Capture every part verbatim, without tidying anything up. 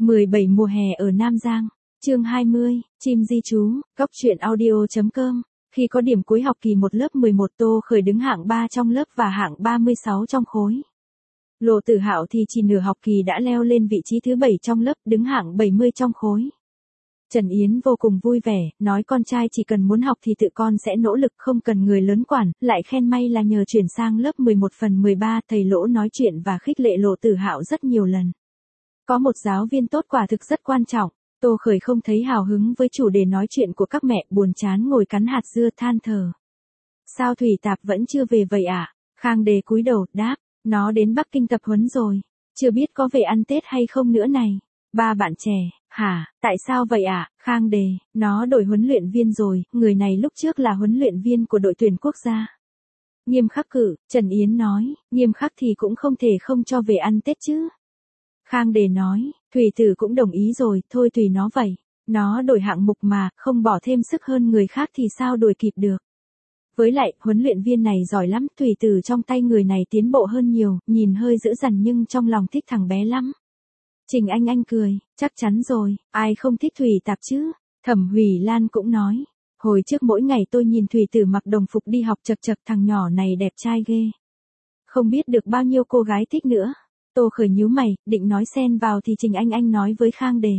mười bảy mùa hè ở Nam Giang. Chương hai mươi, chim di trú, góc truyện audio.com. Khi có điểm cuối học kỳ một lớp mười một, Tô Khởi đứng hạng ba trong lớp và hạng ba mươi sáu trong khối. Lộ Tử Hạo thì chỉ nửa học kỳ đã leo lên vị trí thứ bảy trong lớp, đứng hạng bảy mươi trong khối. Trần Yến vô cùng vui vẻ, nói con trai chỉ cần muốn học thì tự con sẽ nỗ lực, không cần người lớn quản, lại khen may là nhờ chuyển sang lớp mười một phần mười ba, thầy Lỗ nói chuyện và khích lệ Lộ Tử Hạo rất nhiều lần. Có một giáo viên tốt quả thực rất quan trọng. Tô Khởi không thấy hào hứng với chủ đề nói chuyện của các mẹ, buồn chán ngồi cắn hạt dưa than thở. Sao Thủy Tạp vẫn chưa về vậy ạ? À? Khang Đề cúi đầu, đáp, nó đến Bắc Kinh tập huấn rồi, chưa biết có về ăn Tết hay không nữa này. Ba bạn trẻ, hả, tại sao vậy ạ? À? Khang Đề, nó đổi huấn luyện viên rồi, người này lúc trước là huấn luyện viên của đội tuyển quốc gia. Nghiêm khắc cử, Trần Yến nói, nghiêm khắc thì cũng không thể không cho về ăn Tết chứ. Khang Đề nói, Thủy Tử cũng đồng ý rồi, thôi tùy nó vậy. Nó đổi hạng mục mà, không bỏ thêm sức hơn người khác thì sao đuổi kịp được. Với lại, huấn luyện viên này giỏi lắm, Thủy Tử trong tay người này tiến bộ hơn nhiều, nhìn hơi dữ dằn nhưng trong lòng thích thằng bé lắm. Trình Anh Anh cười, chắc chắn rồi, ai không thích Thủy Tạp chứ. Thẩm Hủy Lan cũng nói, hồi trước mỗi ngày tôi nhìn Thủy Tử mặc đồng phục đi học chật chật, thằng nhỏ này đẹp trai ghê. Không biết được bao nhiêu cô gái thích nữa. Tô Khởi nhíu mày, định nói xen vào thì Trình Anh Anh nói với Khang Đề.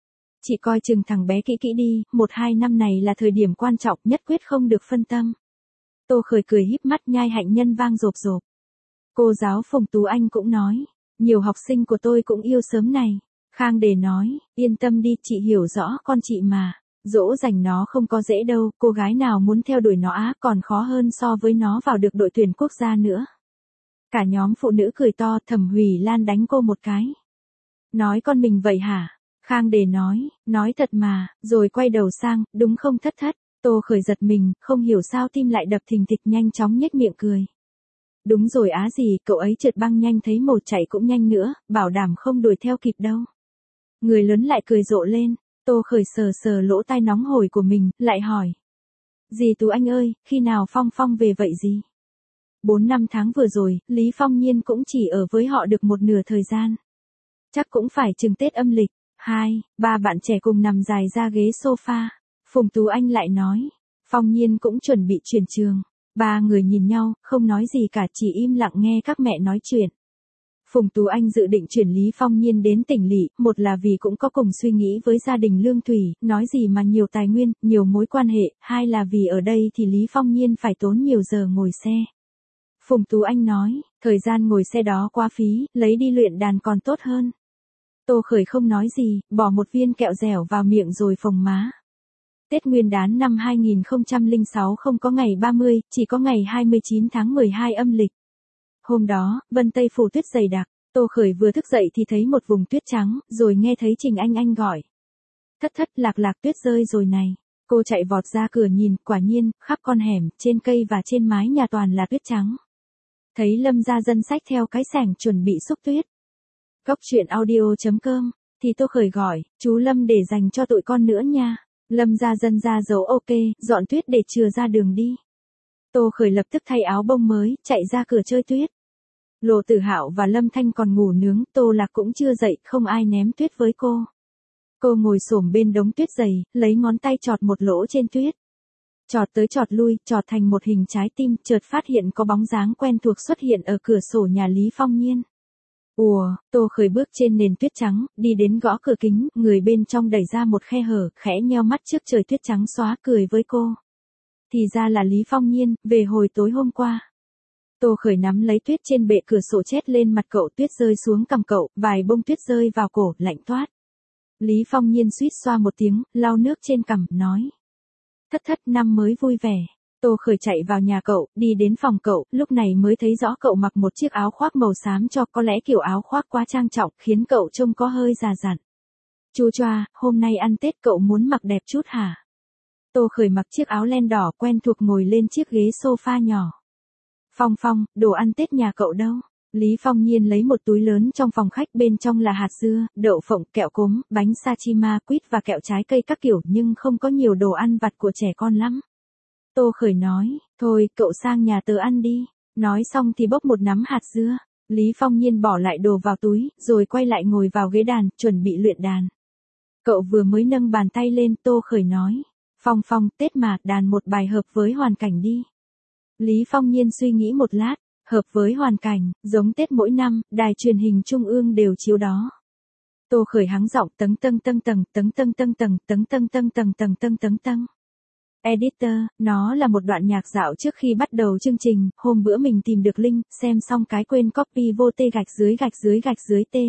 Chị coi chừng thằng bé kỹ kỹ đi, một hai năm này là thời điểm quan trọng, nhất quyết không được phân tâm. Tô Khởi cười híp mắt nhai hạnh nhân vang rộp rộp. Cô giáo Phùng Tú Anh cũng nói, nhiều học sinh của tôi cũng yêu sớm này. Khang Đề nói, yên tâm đi, chị hiểu rõ con chị mà. Dỗ dành nó không có dễ đâu, cô gái nào muốn theo đuổi nó á, còn khó hơn so với nó vào được đội tuyển quốc gia nữa. Cả nhóm phụ nữ cười to, Thẩm Hủy Lan đánh cô một cái. Nói con mình vậy hả? Khang Đề nói, nói thật mà, rồi quay đầu sang, đúng không Thất Thất? Tô Khởi giật mình, không hiểu sao tim lại đập thình thịch, nhanh chóng nhếch miệng cười. Đúng rồi á gì, cậu ấy trượt băng nhanh thấy một chạy cũng nhanh nữa, bảo đảm không đuổi theo kịp đâu. Người lớn lại cười rộ lên, Tô Khởi sờ sờ lỗ tai nóng hổi của mình, lại hỏi. Dì Tú Anh ơi, khi nào Phong Phong về vậy gì? Bốn năm tháng vừa rồi, Lý Phong Nhiên cũng chỉ ở với họ được một nửa thời gian. Chắc cũng phải chừng Tết âm lịch. Hai, ba bạn trẻ cùng nằm dài ra ghế sofa. Phùng Tú Anh lại nói, Phong Nhiên cũng chuẩn bị chuyển trường. Ba người nhìn nhau, không nói gì cả, chỉ im lặng nghe các mẹ nói chuyện. Phùng Tú Anh dự định chuyển Lý Phong Nhiên đến tỉnh lỵ, một là vì cũng có cùng suy nghĩ với gia đình Lương Thủy, nói gì mà nhiều tài nguyên, nhiều mối quan hệ, hai là vì ở đây thì Lý Phong Nhiên phải tốn nhiều giờ ngồi xe. Phùng Tú Anh nói, thời gian ngồi xe đó quá phí, lấy đi luyện đàn còn tốt hơn. Tô Khởi không nói gì, bỏ một viên kẹo dẻo vào miệng rồi phồng má. Tết Nguyên Đán năm hai nghìn không trăm lẻ sáu không có ngày ba mươi, chỉ có ngày hai mươi chín tháng mười hai âm lịch. Hôm đó, Vân Tây phủ tuyết dày đặc, Tô Khởi vừa thức dậy thì thấy một vùng tuyết trắng, rồi nghe thấy Trình Anh Anh gọi. Thất Thất, lạc lạc tuyết rơi rồi này. Cô chạy vọt ra cửa nhìn, quả nhiên, khắp con hẻm, trên cây và trên mái nhà toàn là tuyết trắng. Thấy Lâm Gia Dân xách theo cái xẻng chuẩn bị xúc tuyết. Góc truyện audio.com, thì Tô Khởi gọi, chú Lâm để dành cho tụi con nữa nha. Lâm Gia Dân ra dấu ok, dọn tuyết để chừa ra đường đi. Tô Khởi lập tức thay áo bông mới, chạy ra cửa chơi tuyết. Lộ Tử Hạo và Lâm Thanh còn ngủ nướng, Tô Lạc cũng chưa dậy, không ai ném tuyết với cô. Cô ngồi xổm bên đống tuyết dày, lấy ngón tay chọt một lỗ trên tuyết. Chọt tới chọt lui, chọt thành một hình trái tim, chợt phát hiện có bóng dáng quen thuộc xuất hiện ở cửa sổ nhà Lý Phong Nhiên. Ùa, Tô Khởi bước trên nền tuyết trắng, đi đến gõ cửa kính, người bên trong đẩy ra một khe hở, khẽ nheo mắt trước trời tuyết trắng xóa, cười với cô. Thì ra là Lý Phong Nhiên, về hồi tối hôm qua. Tô Khởi nắm lấy tuyết trên bệ cửa sổ chét lên mặt cậu, tuyết rơi xuống cằm cậu, vài bông tuyết rơi vào cổ, lạnh toát. Lý Phong Nhiên suýt xoa một tiếng, lau nước trên cằm, nói. Thất Thất, năm mới vui vẻ. Tô Khởi chạy vào nhà cậu, đi đến phòng cậu, lúc này mới thấy rõ cậu mặc một chiếc áo khoác màu xám cho, có lẽ kiểu áo khoác quá trang trọng, khiến cậu trông có hơi già dặn. Chu choa, hôm nay ăn Tết cậu muốn mặc đẹp chút hả? Tô Khởi mặc chiếc áo len đỏ quen thuộc ngồi lên chiếc ghế sofa nhỏ. Phong Phong, đồ ăn Tết nhà cậu đâu? Lý Phong Nhiên lấy một túi lớn trong phòng khách, bên trong là hạt dưa, đậu phộng, kẹo cốm, bánh sachima, quýt và kẹo trái cây các kiểu, nhưng không có nhiều đồ ăn vặt của trẻ con lắm. Tô Khởi nói, thôi, cậu sang nhà tớ ăn đi. Nói xong thì bốc một nắm hạt dưa. Lý Phong Nhiên bỏ lại đồ vào túi, rồi quay lại ngồi vào ghế đàn, chuẩn bị luyện đàn. Cậu vừa mới nâng bàn tay lên, Tô Khởi nói. Phong Phong, Tết mà, đàn một bài hợp với hoàn cảnh đi. Lý Phong Nhiên suy nghĩ một lát, hợp với hoàn cảnh, giống Tết mỗi năm, đài truyền hình trung ương đều chiếu đó. Tô Khởi hắng giọng tâng tâng tâng tầng tâng tâng tâng tầng tâng tâng tâng tầng tầng tâng tâng tâng. Editor, nó là một đoạn nhạc dạo trước khi bắt đầu chương trình, hôm bữa mình tìm được link, xem xong cái quên copy vô tê gạch dưới gạch dưới gạch dưới tê.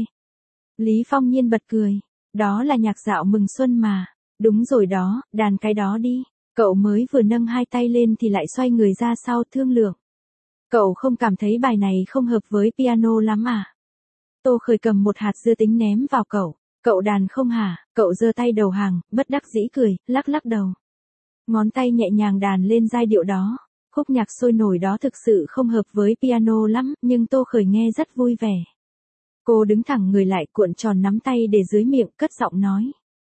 Lý Phong Nhiên bật cười, đó là nhạc dạo mừng xuân mà. Đúng rồi đó, đàn cái đó đi. Cậu mới vừa nâng hai tay lên thì lại xoay người ra sau thương lượng. Cậu không cảm thấy bài này không hợp với piano lắm à? Tô Khởi cầm một hạt dưa tính ném vào cậu. Cậu đàn không hả? Cậu giơ tay đầu hàng, bất đắc dĩ cười, lắc lắc đầu. Ngón tay nhẹ nhàng đàn lên giai điệu đó. Khúc nhạc sôi nổi đó thực sự không hợp với piano lắm, nhưng Tô Khởi nghe rất vui vẻ. Cô đứng thẳng người lại, cuộn tròn nắm tay để dưới miệng, cất giọng nói.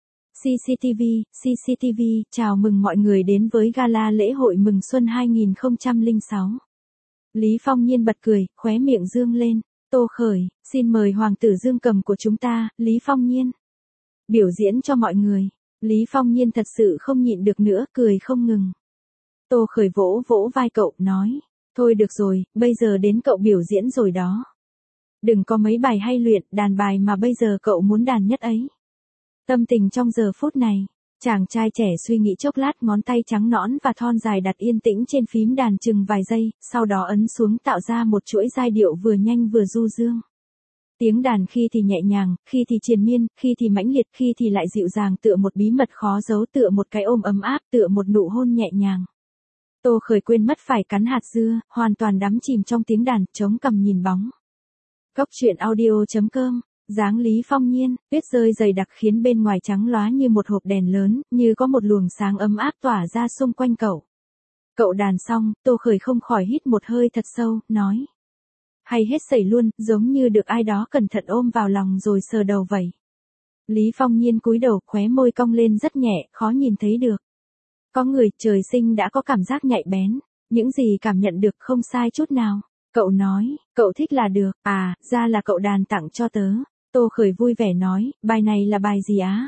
xê xê tê vê, xê xê tê vê, chào mừng mọi người đến với gala lễ hội mừng xuân hai không không sáu. Lý Phong Nhiên bật cười, khóe miệng dương lên. Tô Khởi, xin mời hoàng tử dương cầm của chúng ta, Lý Phong Nhiên. Biểu diễn cho mọi người. Lý Phong Nhiên thật sự không nhịn được nữa, cười không ngừng. Tô Khởi vỗ vỗ vai cậu, nói. Thôi được rồi, bây giờ đến cậu biểu diễn rồi đó. Đừng có mấy bài hay luyện, đàn bài mà bây giờ cậu muốn đàn nhất ấy. Tâm tình trong giờ phút này, chàng trai trẻ suy nghĩ chốc lát, ngón tay trắng nõn và thon dài đặt yên tĩnh trên phím đàn chừng vài giây, sau đó ấn xuống tạo ra một chuỗi giai điệu vừa nhanh vừa du dương. Tiếng đàn khi thì nhẹ nhàng, khi thì triền miên, khi thì mãnh liệt, khi thì lại dịu dàng, tựa một bí mật khó giấu, tựa một cái ôm ấm áp, tựa một nụ hôn nhẹ nhàng. Tô Khởi quên mất phải cắn hạt dưa, hoàn toàn đắm chìm trong tiếng đàn, chống cằm nhìn bóng. Cốc truyện audio chấm com. Dáng Lý Phong Nhiên, tuyết rơi dày đặc khiến bên ngoài trắng lóa như một hộp đèn lớn, như có một luồng sáng ấm áp tỏa ra xung quanh cậu. Cậu đàn xong, Tô Khởi không khỏi hít một hơi thật sâu, nói. Hay hết sẩy luôn, giống như được ai đó cẩn thận ôm vào lòng rồi sờ đầu vậy. Lý Phong Nhiên cúi đầu, khóe môi cong lên rất nhẹ, khó nhìn thấy được. Có người trời sinh đã có cảm giác nhạy bén, những gì cảm nhận được không sai chút nào. Cậu nói, cậu thích là được, à, ra là cậu đàn tặng cho tớ. Tô Khởi vui vẻ nói, bài này là bài gì á?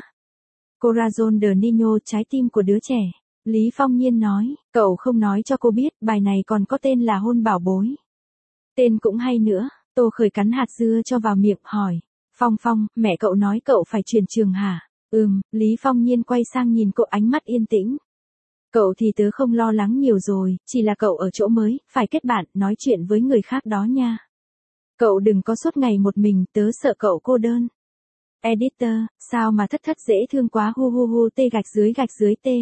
Corazon de Niño, trái tim của đứa trẻ. Lý Phong Nhiên nói, cậu không nói cho cô biết, bài này còn có tên là Hôn Bảo Bối. Tên cũng hay nữa. Tô Khởi cắn hạt dưa cho vào miệng, hỏi. Phong Phong, mẹ cậu nói cậu phải chuyển trường hả? Ừm, Lý Phong Nhiên quay sang nhìn cậu, ánh mắt yên tĩnh. Cậu thì tớ không lo lắng nhiều rồi, chỉ là cậu ở chỗ mới, phải kết bạn, nói chuyện với người khác đó nha. Cậu đừng có suốt ngày một mình, tớ sợ cậu cô đơn. Editor, sao mà thất thất dễ thương quá, hu hu hu tê gạch dưới gạch dưới tê.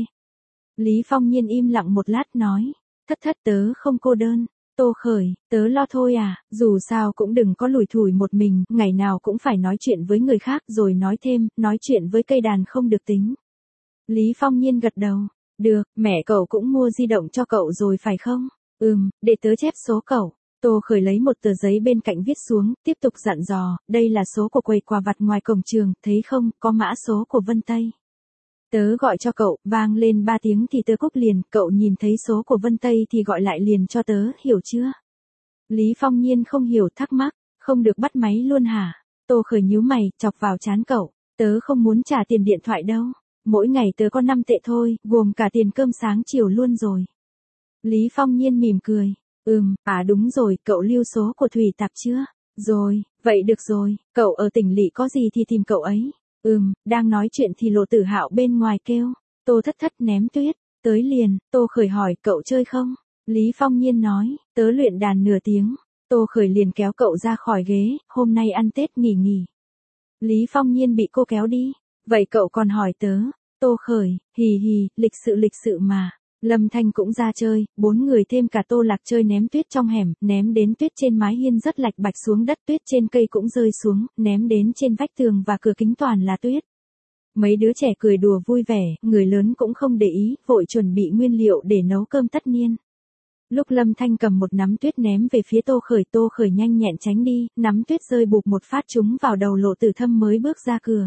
Lý Phong Nhiên im lặng một lát nói, thất thất tớ không cô đơn. Tô Khởi, tớ lo thôi à, dù sao cũng đừng có lủi thủi một mình, ngày nào cũng phải nói chuyện với người khác, rồi nói thêm, nói chuyện với cây đàn không được tính. Lý Phong Nhiên gật đầu, được, mẹ cậu cũng mua di động cho cậu rồi phải không? Ừm, để tớ chép số cậu. Tô Khởi lấy một tờ giấy bên cạnh viết xuống, tiếp tục dặn dò, đây là số của quầy quà vặt ngoài cổng trường, thấy không, có mã số của Vân Tây. Tớ gọi cho cậu, vang lên ba tiếng thì tớ cúp liền, cậu nhìn thấy số của Vân Tây thì gọi lại liền cho tớ, hiểu chưa? Lý Phong Nhiên không hiểu, thắc mắc, không được bắt máy luôn hả? Tô Khởi nhíu mày, chọc vào trán cậu, tớ không muốn trả tiền điện thoại đâu, mỗi ngày tớ có năm tệ thôi, gồm cả tiền cơm sáng chiều luôn rồi. Lý Phong Nhiên mỉm cười, ừm, à đúng rồi, cậu lưu số của Thủy Tạp chưa? Rồi, vậy được rồi, cậu ở tỉnh lỵ có gì thì tìm cậu ấy. Ừm, đang nói chuyện thì Lộ Tử Hạo bên ngoài kêu, Tô thất thất ném tuyết, tới liền. Tô Khởi hỏi, cậu chơi không? Lý Phong Nhiên nói, tớ luyện đàn nửa tiếng. Tô Khởi liền kéo cậu ra khỏi ghế, hôm nay ăn Tết nghỉ nghỉ. Lý Phong Nhiên bị cô kéo đi, vậy cậu còn hỏi tớ? Tô Khởi, hì hì, lịch sự lịch sự mà. Lâm Thanh cũng ra chơi, bốn người thêm cả Tô Lạc chơi ném tuyết trong hẻm, ném đến tuyết trên mái hiên rất lạch bạch xuống đất, tuyết trên cây cũng rơi xuống, ném đến trên vách tường và cửa kính toàn là tuyết. Mấy đứa trẻ cười đùa vui vẻ, người lớn cũng không để ý, vội chuẩn bị nguyên liệu để nấu cơm tất niên. Lúc Lâm Thanh cầm một nắm tuyết ném về phía Tô Khởi, Tô Khởi nhanh nhẹn tránh đi, nắm tuyết rơi bụp một phát trúng vào đầu Lộ Tử Thâm mới bước ra cửa.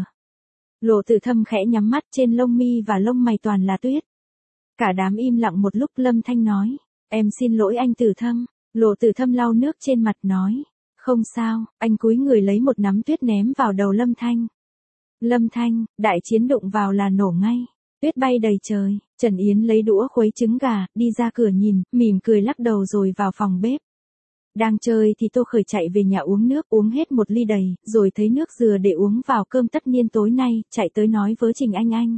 Lộ Tử Thâm khẽ nhắm mắt, trên lông mi và lông mày toàn là tuyết. Cả đám im lặng một lúc, Lâm Thanh nói, em xin lỗi anh Tử Thâm. Lộ Tử Thâm lau nước trên mặt nói, Không sao, anh cúi người lấy một nắm tuyết ném vào đầu Lâm Thanh. Lâm Thanh, đại chiến đụng vào là nổ ngay. Tuyết bay đầy trời, Trần Yến lấy đũa khuấy trứng gà, đi ra cửa nhìn, mỉm cười lắc đầu rồi vào phòng bếp. Đang chơi thì Tô Khởi chạy về nhà uống nước, uống hết một ly đầy, rồi thấy nước dừa để uống vào cơm tất niên tối nay, chạy tới nói với Trình Anh Anh.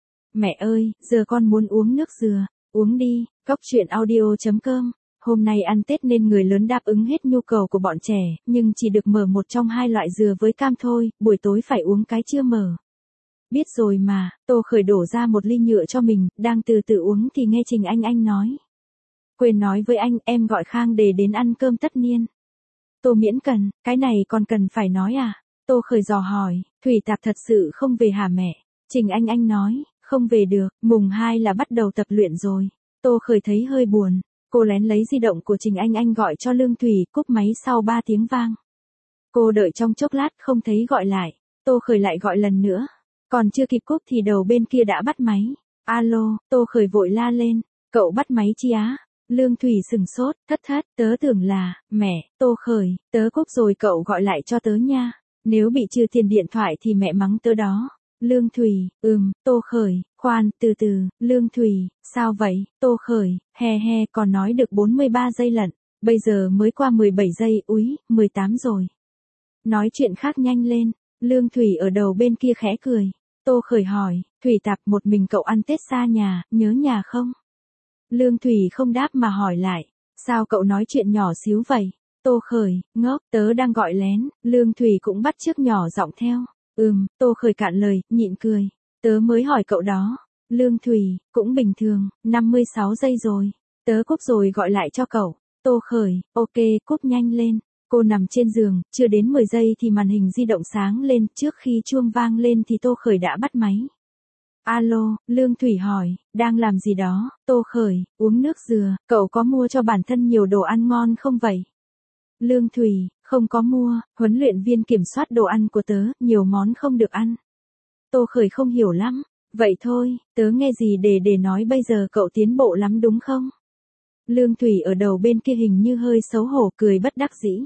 Mẹ ơi, giờ con muốn uống nước dừa, uống đi, cóc truyện audio chấm com. Hôm nay ăn Tết nên người lớn đáp ứng hết nhu cầu của bọn trẻ, nhưng chỉ được mở một trong hai loại dừa với cam thôi, buổi tối phải uống cái chưa mở. Biết rồi mà, Tô Khởi đổ ra một ly nhựa cho mình, đang từ từ uống thì nghe Trình Anh Anh nói. Quên nói với anh, em gọi Khang Đề đến ăn cơm tất niên. Tô Miễn cần, cái này còn cần phải nói à? Tô Khởi dò hỏi, Thủy Tạp thật sự không về hả mẹ? Trình Anh Anh nói, không về được, mùng hai là bắt đầu tập luyện rồi. Tô Khởi thấy hơi buồn, cô lén lấy di động của Trình Anh Anh gọi cho Lương Thủy, cúp máy sau ba tiếng vang. Cô đợi trong chốc lát không thấy gọi lại, Tô Khởi lại gọi lần nữa. Còn chưa kịp cúp thì đầu bên kia đã bắt máy. Alo, Tô Khởi vội la lên, cậu bắt máy chi á? Lương Thủy sừng sốt, thất thất, tớ tưởng là, mẹ, Tô Khởi, tớ cúp rồi cậu gọi lại cho tớ nha. Nếu bị trừ tiền điện thoại thì mẹ mắng tớ đó. Lương Thủy, ừm, Tô Khởi, khoan, từ từ, Lương Thủy, sao vậy? Tô Khởi, he he, còn nói được bốn mươi ba giây lận, bây giờ mới qua mười bảy giây, úi, mười tám rồi. Nói chuyện khác nhanh lên. Lương Thủy ở đầu bên kia khẽ cười. Tô Khởi hỏi, Thủy Tạp, một mình cậu ăn Tết xa nhà, nhớ nhà không? Lương Thủy không đáp mà hỏi lại, sao cậu nói chuyện nhỏ xíu vậy? Tô Khởi, ngốc, tớ đang gọi lén. Lương Thủy cũng bắt chước nhỏ giọng theo. Ừm, Tô Khởi cạn lời, nhịn cười. Tớ mới hỏi cậu đó. Lương Thủy, cũng bình thường, năm mươi sáu giây rồi. Tớ cúp rồi gọi lại cho cậu. Tô Khởi, ok, cúp nhanh lên. Cô nằm trên giường, chưa đến mười giây thì màn hình di động sáng lên, trước khi chuông vang lên thì Tô Khởi đã bắt máy. Alo, Lương Thủy hỏi, đang làm gì đó? Tô Khởi, uống nước dừa, cậu có mua cho bản thân nhiều đồ ăn ngon không vậy? Lương Thủy, không có mua, huấn luyện viên kiểm soát đồ ăn của tớ, nhiều món không được ăn. Tô Khởi không hiểu lắm, vậy thôi, tớ nghe gì để để nói bây giờ cậu tiến bộ lắm đúng không? Lương Thủy ở đầu bên kia hình như hơi xấu hổ cười bất đắc dĩ.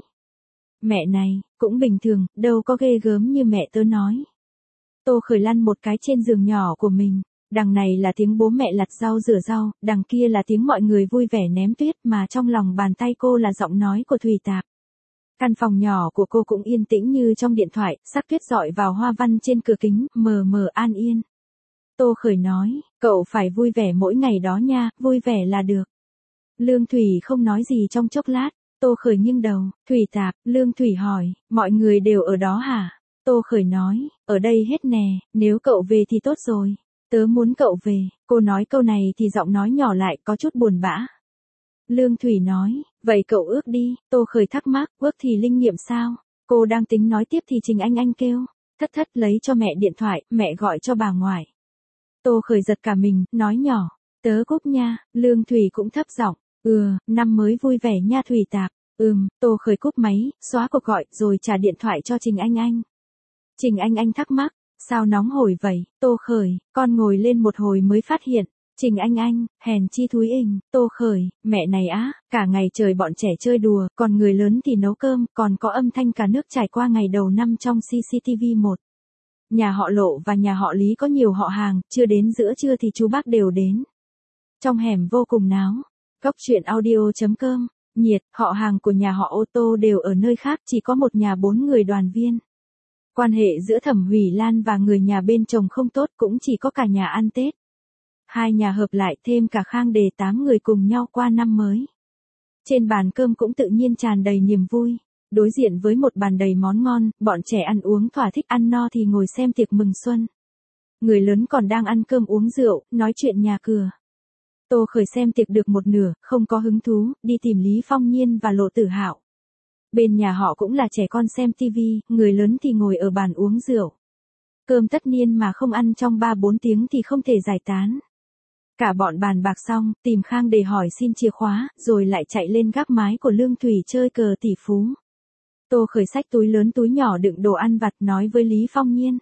Mẹ này, cũng bình thường, đâu có ghê gớm như mẹ tớ nói. Tô Khởi lăn một cái trên giường nhỏ của mình, đằng này là tiếng bố mẹ lặt rau rửa rau, đằng kia là tiếng mọi người vui vẻ ném tuyết mà trong lòng bàn tay cô là giọng nói của Thủy Tạp. Căn phòng nhỏ của cô cũng yên tĩnh như trong điện thoại, sắc tuyết rọi vào hoa văn trên cửa kính, mờ mờ an yên. Tô Khởi nói, cậu phải vui vẻ mỗi ngày đó nha, vui vẻ là được. Lương Thủy không nói gì trong chốc lát. Tô Khởi nghiêng đầu, Thủy Tạp, Lương Thủy hỏi, mọi người đều ở đó hả? Tô Khởi nói, ở đây hết nè, nếu cậu về thì tốt rồi. Tớ muốn cậu về. Cô nói câu này thì giọng nói nhỏ lại có chút buồn bã. Lương Thủy nói, vậy cậu ước đi. Tô Khởi thắc mắc, ước thì linh nghiệm sao? Cô đang tính nói tiếp thì Trình Anh Anh kêu, thất thất lấy cho mẹ điện thoại, mẹ gọi cho bà ngoại. Tô Khởi giật cả mình, nói nhỏ, tớ cúp nha. Lương Thủy cũng thấp giọng. Ừ, năm mới vui vẻ nha Thủy Tạp. Ừm, Tô Khởi cúp máy, xóa cuộc gọi, rồi trả điện thoại cho Trình Anh Anh. Trình Anh Anh thắc mắc, sao nóng hổi vậy? Tô Khởi, con ngồi lên một hồi mới phát hiện. Trình Anh Anh, hèn chi thúi ình. Tô Khởi, mẹ này á, cả ngày trời bọn trẻ chơi đùa, còn người lớn thì nấu cơm, còn có âm thanh cả nước trải qua ngày đầu năm trong xê xê tê vê một. Nhà họ Lộ và nhà họ Lý có nhiều họ hàng, chưa đến giữa trưa thì chú bác đều đến. Trong hẻm vô cùng náo. Cóc truyện audio chấm com, nhiệt, họ hàng của nhà họ ô tô đều ở nơi khác, chỉ có một nhà bốn người đoàn viên. Quan hệ giữa Thẩm Hủy Lan và người nhà bên chồng không tốt, cũng chỉ có cả nhà ăn Tết. Hai nhà hợp lại thêm cả Khang Đề tám người cùng nhau qua năm mới. Trên bàn cơm cũng tự nhiên tràn đầy niềm vui. Đối diện với một bàn đầy món ngon, bọn trẻ ăn uống thỏa thích, ăn no thì ngồi xem tiệc mừng xuân. Người lớn còn đang ăn cơm uống rượu, nói chuyện nhà cửa. Tô Khởi xem tiệc được một nửa, không có hứng thú, đi tìm Lý Phong Nhiên và Lộ Tử Hạo. Bên nhà họ cũng là trẻ con xem tivi, người lớn thì ngồi ở bàn uống rượu. Cơm tất niên mà không ăn trong ba bốn tiếng thì không thể giải tán. Cả bọn bàn bạc xong, tìm Khang để hỏi xin chìa khóa, rồi lại chạy lên gác mái của Lương Thủy chơi cờ tỷ phú. Tô Khởi xách túi lớn túi nhỏ đựng đồ ăn vặt nói với Lý Phong Nhiên.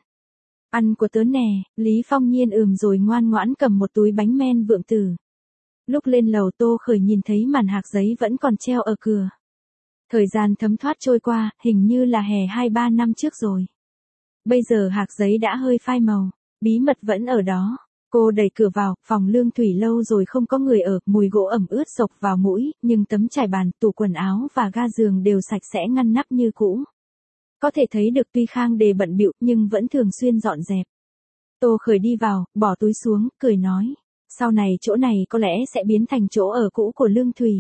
Ăn của tớ nè. Lý Phong Nhiên ừm rồi ngoan ngoãn cầm một túi bánh men Vượng Tử. Lúc lên lầu Tô Khởi nhìn thấy màn hạc giấy vẫn còn treo ở cửa. Thời gian thấm thoát trôi qua, hình như là hè hai ba năm trước rồi. Bây giờ hạc giấy đã hơi phai màu, bí mật vẫn ở đó. Cô đẩy cửa vào, phòng Lương Thủy lâu rồi không có người ở, mùi gỗ ẩm ướt xộc vào mũi, nhưng tấm trải bàn, tủ quần áo và ga giường đều sạch sẽ ngăn nắp như cũ. Có thể thấy được tuy Khang Đề bận bịu nhưng vẫn thường xuyên dọn dẹp. Tô Khởi đi vào, bỏ túi xuống, cười nói. Sau này chỗ này có lẽ sẽ biến thành chỗ ở cũ của Lương Thủy.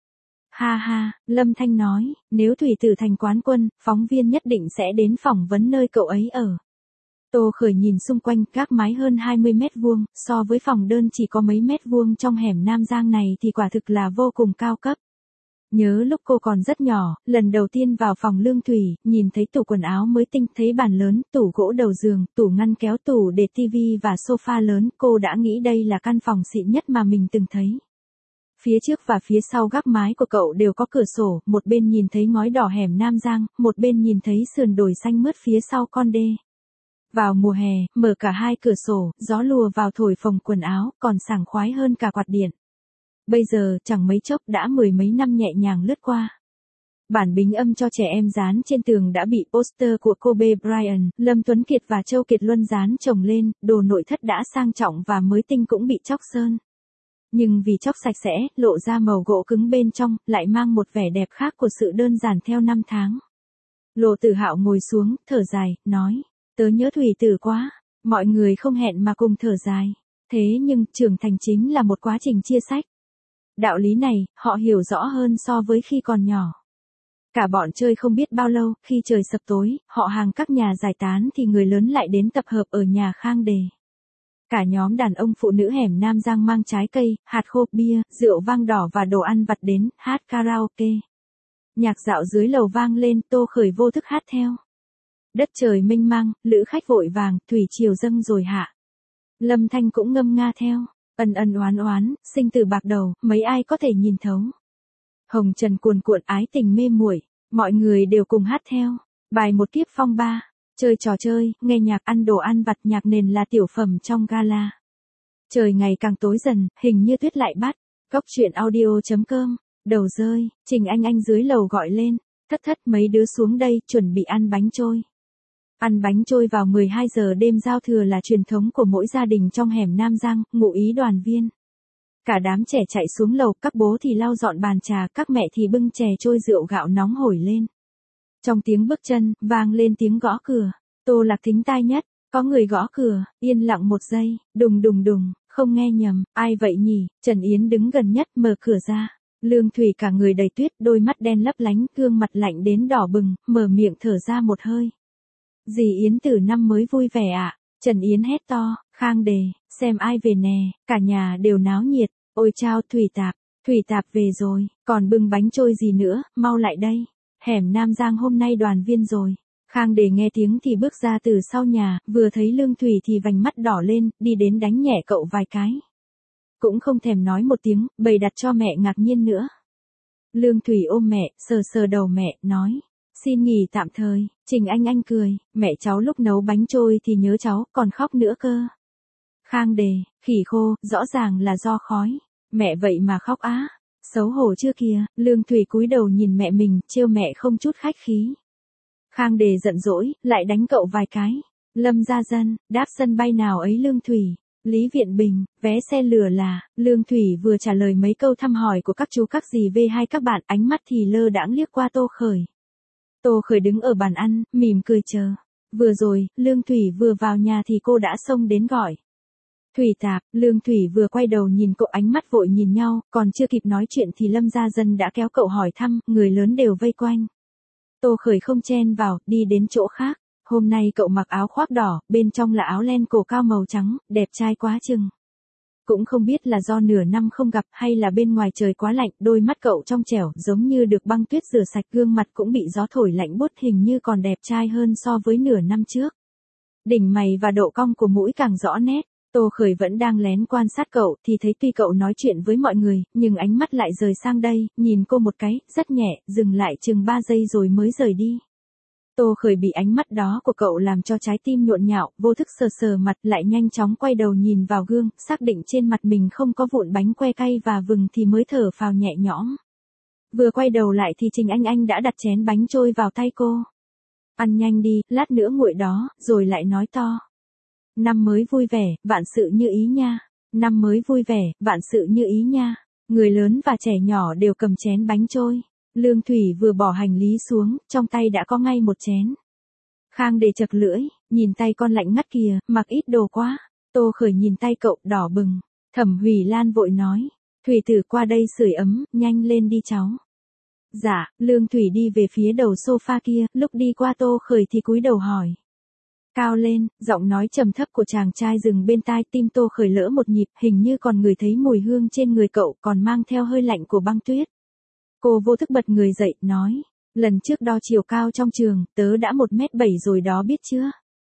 Ha ha, Lâm Thanh nói, nếu Thủy Tử thành quán quân, phóng viên nhất định sẽ đến phỏng vấn nơi cậu ấy ở. Tô Khởi nhìn xung quanh, các mái hơn hai mươi mét vuông, so với phòng đơn chỉ có mấy mét vuông trong hẻm Nam Giang này thì quả thực là vô cùng cao cấp. Nhớ lúc cô còn rất nhỏ, lần đầu tiên vào phòng Lương Thủy, nhìn thấy tủ quần áo mới tinh, thấy bàn lớn, tủ gỗ đầu giường, tủ ngăn kéo, tủ để tivi và sofa lớn, cô đã nghĩ đây là căn phòng xịn nhất mà mình từng thấy. Phía trước và phía sau gác mái của cậu đều có cửa sổ, một bên nhìn thấy ngói đỏ hẻm Nam Giang, một bên nhìn thấy sườn đồi xanh mướt phía sau con đê. Vào mùa hè, mở cả hai cửa sổ, gió lùa vào thổi phồng quần áo, còn sảng khoái hơn cả quạt điện. Bây giờ, chẳng mấy chốc đã mười mấy năm nhẹ nhàng lướt qua. Bản bình âm cho trẻ em dán trên tường đã bị poster của Kobe Bryant, Lâm Tuấn Kiệt và Châu Kiệt Luân dán chồng lên, đồ nội thất đã sang trọng và mới tinh cũng bị chóc sơn. Nhưng vì chóc sạch sẽ, lộ ra màu gỗ cứng bên trong, lại mang một vẻ đẹp khác của sự đơn giản theo năm tháng. Lộ Tử Hạo ngồi xuống, thở dài, nói, tớ nhớ Thủy Tử quá, mọi người không hẹn mà cùng thở dài. Thế nhưng, trưởng thành chính là một quá trình chia sách. Đạo lý này, họ hiểu rõ hơn so với khi còn nhỏ. Cả bọn chơi không biết bao lâu, khi trời sập tối, họ hàng các nhà giải tán thì người lớn lại đến tập hợp ở nhà Khang Đề. Cả nhóm đàn ông phụ nữ hẻm Nam Giang mang trái cây, hạt khô, bia, rượu vang đỏ và đồ ăn vặt đến, hát karaoke. Nhạc dạo dưới lầu vang lên, Tô Khởi vô thức hát theo. Đất trời mênh mang, lữ khách vội vàng, thủy triều dâng rồi hạ. Lâm Thanh cũng ngâm nga theo. Ân ân oán oán, sinh từ bạc đầu, mấy ai có thể nhìn thấu. Hồng trần cuồn cuộn ái tình mê muội, mọi người đều cùng hát theo. Bài một kiếp phong ba, chơi trò chơi, nghe nhạc, ăn đồ ăn vặt, nhạc nền là tiểu phẩm trong gala. Trời ngày càng tối dần, hình như tuyết lại bắt. Góc truyện audio chấm com, đầu rơi, Trình Anh Anh dưới lầu gọi lên. Thất thất mấy đứa xuống đây, chuẩn bị ăn bánh trôi. Ăn bánh trôi vào mười hai giờ đêm giao thừa là truyền thống của mỗi gia đình trong hẻm Nam Giang, ngụ ý đoàn viên. Cả đám trẻ chạy xuống lầu, các bố thì lau dọn bàn trà, các mẹ thì bưng chè trôi rượu gạo nóng hổi lên. Trong tiếng bước chân, vang lên tiếng gõ cửa. Tô Lạc thính tai nhất, có người gõ cửa, yên lặng một giây, đùng đùng đùng, không nghe nhầm, ai vậy nhỉ? Trần Yến đứng gần nhất, mở cửa ra. Lương Thủy cả người đầy tuyết, đôi mắt đen lấp lánh, gương mặt lạnh đến đỏ bừng, mở miệng thở ra một hơi. Dì Yến Tử năm mới vui vẻ ạ. À? Trần Yến hét to, Khang Đề, xem ai về nè, cả nhà đều náo nhiệt, ôi chao Thủy Tạp, Thủy Tạp về rồi, còn bưng bánh trôi gì nữa, mau lại đây, hẻm Nam Giang hôm nay đoàn viên rồi. Khang Đề nghe tiếng thì bước ra từ sau nhà, vừa thấy Lương Thủy thì vành mắt đỏ lên, đi đến đánh nhẹ cậu vài cái. Cũng không thèm nói một tiếng, bày đặt cho mẹ ngạc nhiên nữa. Lương Thủy ôm mẹ, sờ sờ đầu mẹ, nói. Xin nghỉ tạm thời, Trình Anh Anh cười, mẹ cháu lúc nấu bánh trôi thì nhớ cháu, còn khóc nữa cơ. Khang Đề, khỉ khô, rõ ràng là do khói, mẹ vậy mà khóc á, xấu hổ chưa kìa. Lương Thủy cúi đầu nhìn mẹ mình, trêu mẹ không chút khách khí. Khang Đề giận dỗi, lại đánh cậu vài cái. Lâm Gia Dân, đáp sân bay nào ấy Lương Thủy. Lý Viện Bình, vé xe lửa là, Lương Thủy vừa trả lời mấy câu thăm hỏi của các chú các dì vê hai các bạn, ánh mắt thì lơ đãng liếc qua Tô Khởi. Tô Khởi đứng ở bàn ăn, mỉm cười chờ. Vừa rồi, Lương Thủy vừa vào nhà thì cô đã xông đến gọi. Thủy Tạp, Lương Thủy vừa quay đầu nhìn cậu, ánh mắt vội nhìn nhau, còn chưa kịp nói chuyện thì Lâm Gia Dân đã kéo cậu hỏi thăm, người lớn đều vây quanh. Tô Khởi không chen vào, đi đến chỗ khác. Hôm nay cậu mặc áo khoác đỏ, bên trong là áo len cổ cao màu trắng, đẹp trai quá chừng. Cũng không biết là do nửa năm không gặp hay là bên ngoài trời quá lạnh, đôi mắt cậu trong trẻo giống như được băng tuyết rửa sạch, gương mặt cũng bị gió thổi lạnh buốt, hình như còn đẹp trai hơn so với nửa năm trước. Đỉnh mày và độ cong của mũi càng rõ nét. Tô Khởi vẫn đang lén quan sát cậu thì thấy tuy cậu nói chuyện với mọi người, nhưng ánh mắt lại rời sang đây, nhìn cô một cái, rất nhẹ, dừng lại chừng ba giây rồi mới rời đi. Tô Khởi bị ánh mắt đó của cậu làm cho trái tim nhộn nhạo, vô thức sờ sờ mặt, lại nhanh chóng quay đầu nhìn vào gương, xác định trên mặt mình không có vụn bánh que cay và vừng thì mới thở phào nhẹ nhõm. Vừa quay đầu lại thì Trình Anh Anh đã đặt chén bánh trôi vào tay cô. Ăn nhanh đi, lát nữa nguội đó, rồi lại nói to. Năm mới vui vẻ, vạn sự như ý nha. Năm mới vui vẻ, vạn sự như ý nha. Người lớn và trẻ nhỏ đều cầm chén bánh trôi. Lương Thủy vừa bỏ hành lý xuống, trong tay đã có ngay một chén. Khang để chật lưỡi, nhìn tay con lạnh ngắt kìa, mặc ít đồ quá. Tô Khởi nhìn tay cậu đỏ bừng. Thẩm Hủy Lan vội nói. Thủy Tử qua đây sưởi ấm, nhanh lên đi cháu. Dạ, Lương Thủy đi về phía đầu sofa kia, lúc đi qua Tô Khởi thì cúi đầu hỏi. Cao lên, giọng nói trầm thấp của chàng trai dừng bên tai, tim Tô Khởi lỡ một nhịp, hình như còn ngửi thấy mùi hương trên người cậu, còn mang theo hơi lạnh của băng tuyết. Cô vô thức bật người dậy, nói, lần trước đo chiều cao trong trường, tớ đã một mét bảy rồi đó biết chưa?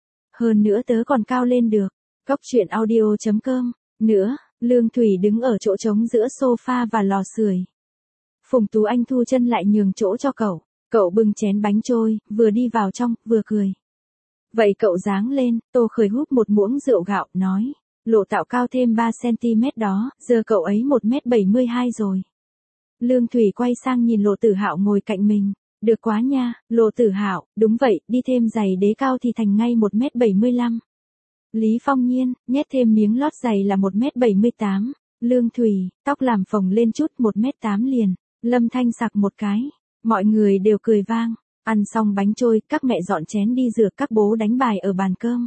Hơn nữa tớ còn cao lên được. Góc truyện audio chấm com. Nữa, Lương Thủy đứng ở chỗ trống giữa sofa và lò sưởi. Phùng Tú Anh thu chân lại nhường chỗ cho cậu. Cậu bưng chén bánh trôi, vừa đi vào trong, vừa cười. Vậy cậu dáng lên, Tô Khởi húp một muỗng rượu gạo, nói. Lộ Tạo cao thêm ba xăng-ti-mét đó, giờ cậu ấy một mét bảy mươi hai rồi. Lương Thủy quay sang nhìn Lộ Tử Hạo ngồi cạnh mình. Được quá nha, Lộ Tử Hạo, đúng vậy, đi thêm giày đế cao thì thành ngay một mét bảy mươi lăm. Lý Phong Nhiên, nhét thêm miếng lót giày là một mét bảy mươi tám. Lương Thủy, tóc làm phồng lên chút một mét tám liền. Lâm Thanh sặc một cái. Mọi người đều cười vang. Ăn xong bánh trôi, các mẹ dọn chén đi rửa, các bố đánh bài ở bàn cơm.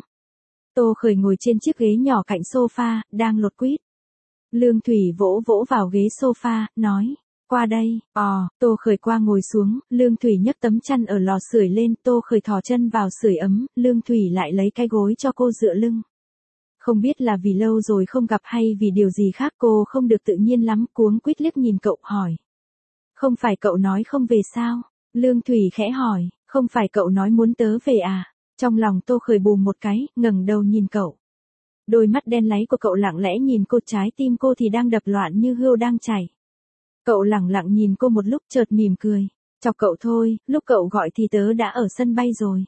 Tô Khởi ngồi trên chiếc ghế nhỏ cạnh sofa, đang lột quýt. Lương Thủy vỗ vỗ vào ghế sofa, nói. Qua đây, ò, Tô Khởi qua ngồi xuống, Lương Thủy nhấc tấm chăn ở lò sưởi lên, Tô Khởi thò chân vào sưởi ấm, Lương Thủy lại lấy cái gối cho cô dựa lưng. Không biết là vì lâu rồi không gặp hay vì điều gì khác cô không được tự nhiên lắm, cuống quýt liếc nhìn cậu hỏi. Không phải cậu nói không về sao? Lương Thủy khẽ hỏi, không phải cậu nói muốn tớ về à? Trong lòng Tô Khởi bùm một cái, ngẩng đầu nhìn cậu. Đôi mắt đen láy của cậu lặng lẽ nhìn cô, trái tim cô thì đang đập loạn như hươu đang chảy. Cậu lẳng lặng nhìn cô một lúc chợt mỉm cười. Chọc cậu thôi, lúc cậu gọi thì tớ đã ở sân bay rồi.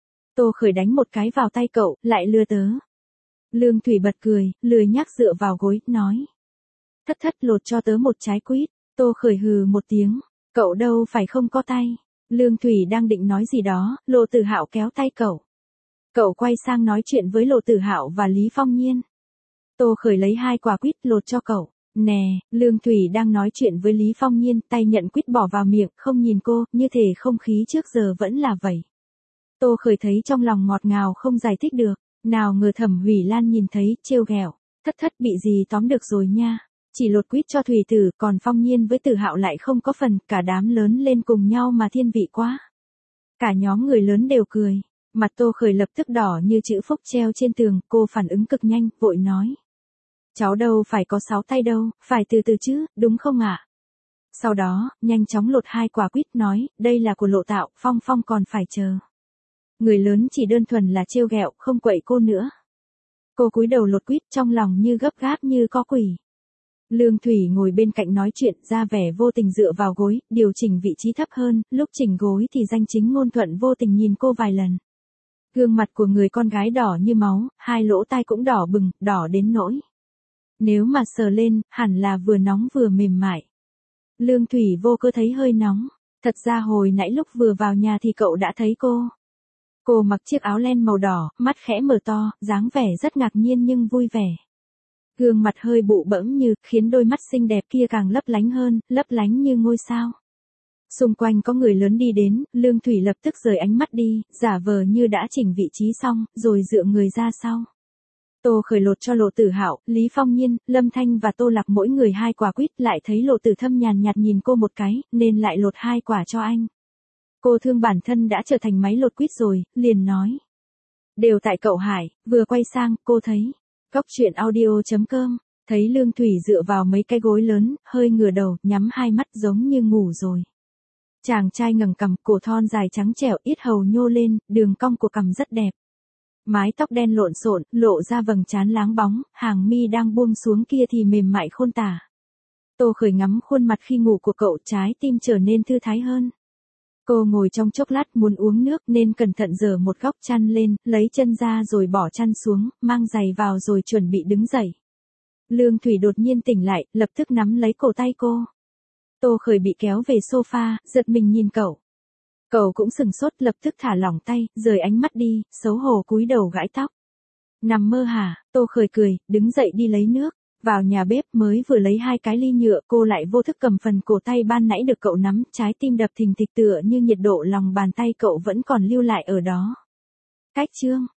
Tô Khởi đánh một cái vào tay cậu, lại lừa tớ. Lương Thủy bật cười, lười nhác dựa vào gối, nói. Thất thất lột cho tớ một trái quýt. Tô Khởi hừ một tiếng. Cậu đâu phải không có tay. Lương Thủy đang định nói gì đó, Lộ Tử Hạo kéo tay cậu. Cậu quay sang nói chuyện với Lộ Tử Hạo và Lý Phong Nhiên. Tô Khởi lấy hai quả quýt lột cho cậu. Nè, Lương Thủy đang nói chuyện với Lý Phong Nhiên, tay nhận quýt bỏ vào miệng, không nhìn cô, như thể không khí trước giờ vẫn là vậy. Tô Khởi thấy trong lòng ngọt ngào không giải thích được, nào ngờ Thẩm Hủy Lan nhìn thấy, trêu ghẹo, thất thất bị gì tóm được rồi nha. Chỉ lột quýt cho Thủy Tử, còn Phong Nhiên với Tử Hạo lại không có phần, cả đám lớn lên cùng nhau mà thiên vị quá. Cả nhóm người lớn đều cười, mặt Tô Khởi lập tức đỏ như chữ phúc treo trên tường, cô phản ứng cực nhanh, vội nói. Cháu đâu phải có sáu tay đâu, phải từ từ chứ, đúng không ạ? À? Sau đó, nhanh chóng lột hai quả quýt, nói, đây là của Lộ Tạo, Phong Phong còn phải chờ. Người lớn chỉ đơn thuần là trêu ghẹo, không quậy cô nữa. Cô cúi đầu lột quýt, trong lòng như gấp gáp như có quỷ. Lương Thủy ngồi bên cạnh nói chuyện, ra vẻ vô tình dựa vào gối, điều chỉnh vị trí thấp hơn, lúc chỉnh gối thì danh chính ngôn thuận vô tình nhìn cô vài lần. Gương mặt của người con gái đỏ như máu, hai lỗ tai cũng đỏ bừng, đỏ đến nỗi. Nếu mà sờ lên, hẳn là vừa nóng vừa mềm mại. Lương Thủy vô cơ thấy hơi nóng. Thật ra hồi nãy lúc vừa vào nhà thì cậu đã thấy cô. Cô mặc chiếc áo len màu đỏ, mắt khẽ mở to, dáng vẻ rất ngạc nhiên nhưng vui vẻ. Gương mặt hơi bụ bẫm như, khiến đôi mắt xinh đẹp kia càng lấp lánh hơn, lấp lánh như ngôi sao. Xung quanh có người lớn đi đến, Lương Thủy lập tức rời ánh mắt đi, giả vờ như đã chỉnh vị trí xong, rồi dựa người ra sau. Tô Khởi lột cho Lộ Tử Hạo, Lý Phong Nhiên, Lâm Thanh và Tô Lạc mỗi người hai quả quýt, lại thấy Lộ Tử Thâm nhàn nhạt nhìn cô một cái, nên lại lột hai quả cho anh. Cô thương bản thân đã trở thành máy lột quýt rồi, liền nói. Đều tại cậu Hải, vừa quay sang, cô thấy. Góc truyện audio chấm com, thấy Lương Thủy dựa vào mấy cái gối lớn, hơi ngửa đầu, nhắm hai mắt giống như ngủ rồi. Chàng trai ngẩng cằm, cổ thon dài trắng trẻo, yết hầu nhô lên, đường cong của cằm rất đẹp. Mái tóc đen lộn xộn, lộ ra vầng trán láng bóng, hàng mi đang buông xuống kia thì mềm mại khôn tả. Tô Khởi ngắm khuôn mặt khi ngủ của cậu, trái tim trở nên thư thái hơn. Cô ngồi trong chốc lát muốn uống nước nên cẩn thận giở một góc chăn lên, lấy chân ra rồi bỏ chăn xuống, mang giày vào rồi chuẩn bị đứng dậy. Lương Thủy đột nhiên tỉnh lại, lập tức nắm lấy cổ tay cô. Tô Khởi bị kéo về sofa, giật mình nhìn cậu. Cậu cũng sừng sốt, lập tức thả lỏng tay, rời ánh mắt đi, xấu hổ cúi đầu gãi tóc. Nằm mơ hả? Tô Khởi cười, đứng dậy đi lấy nước. Vào nhà bếp mới vừa lấy hai cái ly nhựa, cô lại vô thức cầm phần cổ tay ban nãy được cậu nắm, trái tim đập thình thịch tựa như nhiệt độ lòng bàn tay cậu vẫn còn lưu lại ở đó. Cách chương